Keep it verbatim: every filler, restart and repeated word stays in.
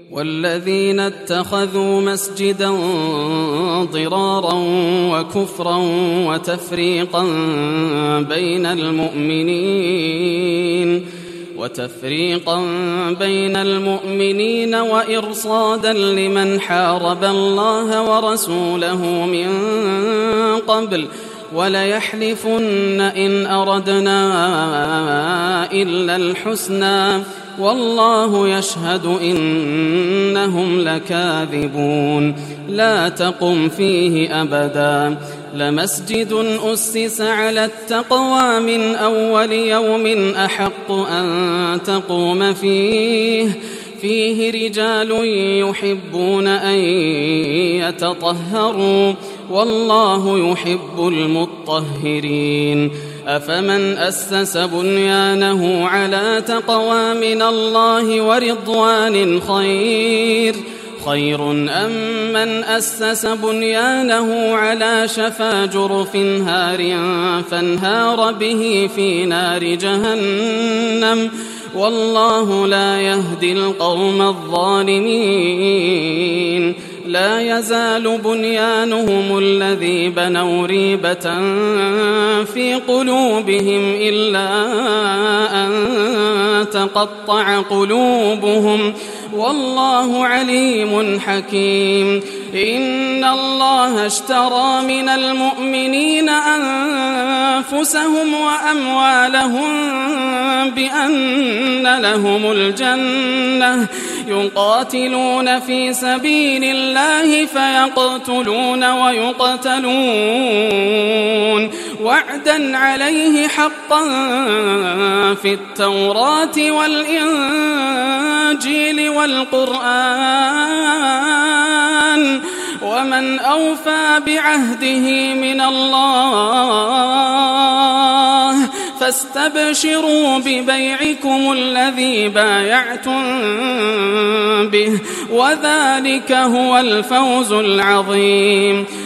والذين اتخذوا مسجدا ضرارا وكفرا وتفريقا بين المؤمنين وتفريقا بين المؤمنين وإرصادا لمن حارب الله ورسوله من قبل وليحلفن إن أردنا إلا الحسنى والله يشهد إنهم لكاذبون لا تقم فيه أبدا لمسجد أسس على التقوى من أول يوم أحق أن تقوم فيه فيه رجال يحبون أن يتطهروا والله يحب المطهرين أفمن أسس بنيانه على تقوى من الله ورضوان خير خير أم من أسس بنيانه على شفا جرف هار فانهار به في نار جهنم والله لا يهدي القوم الظالمين لا يزال بنيانهم الذي بنوا ريبة في قلوبهم إلا أن تقطع قلوبهم والله عليم حكيم إن الله اشترى من المؤمنين أنفسهم وأموالهم بأن لهم الجنة يقاتلون في سبيل الله فيقتلون ويقتلون وعدا عليه حقا في التوراة والإنجيل والقرآن ومن أوفى بعهده من الله فاستبشروا ببيعكم الذي بايعتم به وذلك هو الفوز العظيم